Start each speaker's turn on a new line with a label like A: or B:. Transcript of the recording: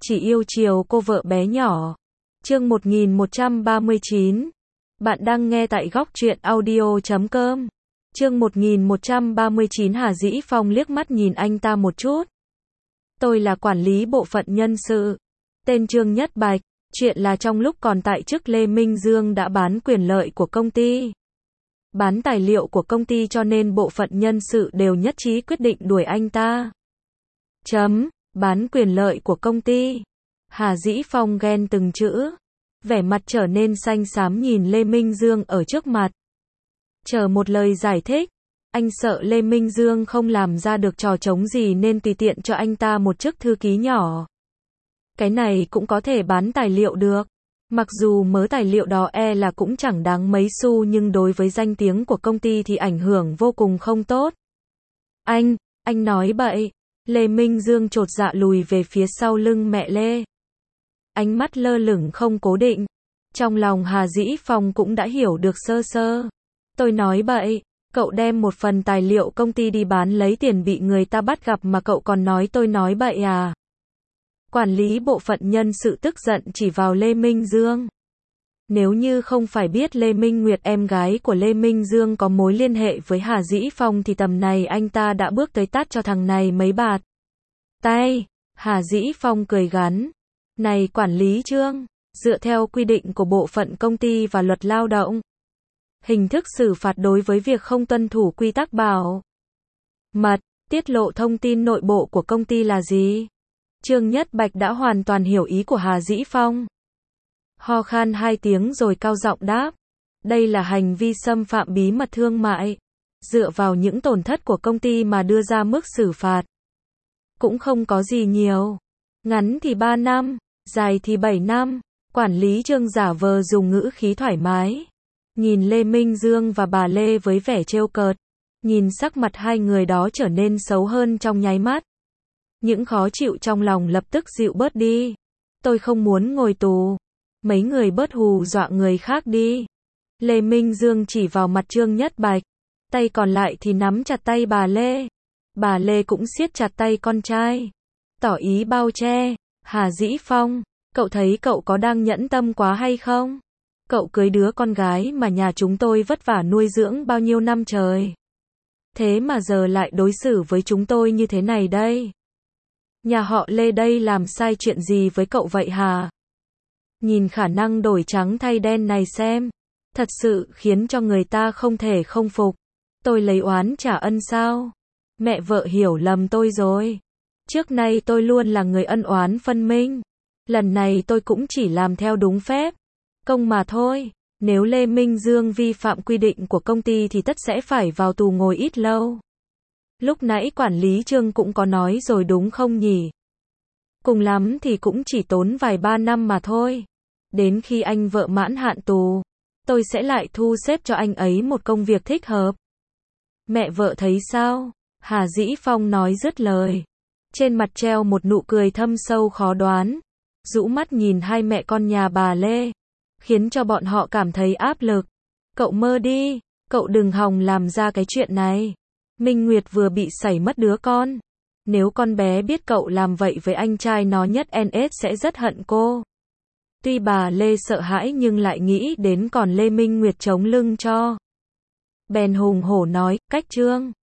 A: chỉ yêu chiều cô vợ bé nhỏ. Chương 1139. Bạn đang nghe tại góc truyện audio.com. Chương 1139. Hà Dĩ Phong liếc mắt nhìn anh ta một chút. Tôi là quản lý bộ phận nhân sự. Tên Trương Nhất Bạch. Chuyện là trong lúc còn tại chức Lê Minh Dương đã bán quyền lợi của công ty. Bán tài liệu của công ty cho nên bộ phận nhân sự đều nhất trí quyết định đuổi anh ta. Bán quyền lợi của công ty. Hà Dĩ Phong ghen từng chữ. Vẻ mặt trở nên xanh xám nhìn Lê Minh Dương ở trước mặt. Chờ một lời giải thích. Anh sợ Lê Minh Dương không làm ra được trò trống gì nên tùy tiện cho anh ta một chức thư ký nhỏ. Cái này cũng có thể bán tài liệu được. Mặc dù mớ tài liệu đó là cũng chẳng đáng mấy xu nhưng đối với danh tiếng của công ty thì ảnh hưởng vô cùng không tốt. Anh nói bậy. Lê Minh Dương chột dạ lùi về phía sau lưng mẹ Lê. Ánh mắt lơ lửng không cố định. Trong lòng Hà Dĩ Phong cũng đã hiểu được sơ sơ. Tôi nói bậy, cậu đem một phần tài liệu công ty đi bán lấy tiền bị người ta bắt gặp mà cậu còn nói tôi nói bậy à? Quản lý bộ phận nhân sự tức giận chỉ vào Lê Minh Dương. Nếu như không phải biết Lê Minh Nguyệt em gái của Lê Minh Dương có mối liên hệ với Hà Dĩ Phong thì tầm này anh ta đã bước tới tát cho thằng này mấy bạt. Tay, Hà Dĩ Phong cười gắn. Này quản lý Trương, dựa theo quy định của bộ phận công ty và luật lao động, hình thức xử phạt đối với việc không tuân thủ quy tắc bảo mật, tiết lộ thông tin nội bộ của công ty là gì? Trương Nhất Bạch đã hoàn toàn hiểu ý của Hà Dĩ Phong. Ho khan 2 tiếng rồi cao giọng đáp. Đây là hành vi xâm phạm bí mật thương mại. Dựa vào những tổn thất của công ty mà đưa ra mức xử phạt. Cũng không có gì nhiều. Ngắn thì 3 năm, dài thì 7 năm. Quản lý Trương giả vờ dùng ngữ khí thoải mái. Nhìn Lê Minh Dương và bà Lê với vẻ trêu cợt. Nhìn sắc mặt hai người đó trở nên xấu hơn trong nháy mắt. Những khó chịu trong lòng lập tức dịu bớt đi. Tôi không muốn ngồi tù. Mấy người bớt hù dọa người khác đi. Lê Minh Dương chỉ vào mặt Trương Nhất Bạch. Tay còn lại thì nắm chặt tay bà Lê. Bà Lê cũng siết chặt tay con trai. Tỏ ý bao che. Hà Dĩ Phong, cậu thấy cậu có đang nhẫn tâm quá hay không? Cậu cưới đứa con gái mà nhà chúng tôi vất vả nuôi dưỡng bao nhiêu năm trời. Thế mà giờ lại đối xử với chúng tôi như thế này đây. Nhà họ Lê đây làm sai chuyện gì với cậu vậy hả? Nhìn khả năng đổi trắng thay đen này xem. Thật sự khiến cho người ta không thể không phục. Tôi lấy oán trả ân sao? Mẹ vợ hiểu lầm tôi rồi. Trước nay tôi luôn là người ân oán phân minh. Lần này tôi cũng chỉ làm theo đúng phép. Công mà thôi. Nếu Lê Minh Dương vi phạm quy định của công ty thì tất sẽ phải vào tù ngồi ít lâu. Lúc nãy quản lý Trương cũng có nói rồi đúng không nhỉ? Cùng lắm thì cũng chỉ tốn vài 3 năm mà thôi. Đến khi anh vợ mãn hạn tù, tôi sẽ lại thu xếp cho anh ấy một công việc thích hợp. Mẹ vợ thấy sao? Hà Dĩ Phong nói dứt lời. Trên mặt treo một nụ cười thâm sâu khó đoán. Rũ mắt nhìn hai mẹ con nhà bà Lê. Khiến cho bọn họ cảm thấy áp lực. Cậu mơ đi, cậu đừng hòng làm ra cái chuyện này. Minh Nguyệt vừa bị sảy mất đứa con. Nếu con bé biết cậu làm vậy với anh trai nó nhất NS sẽ rất hận cô. Tuy bà Lê sợ hãi nhưng lại nghĩ đến còn Lê Minh Nguyệt chống lưng cho. Bèn hùng hổ nói, cách Trương.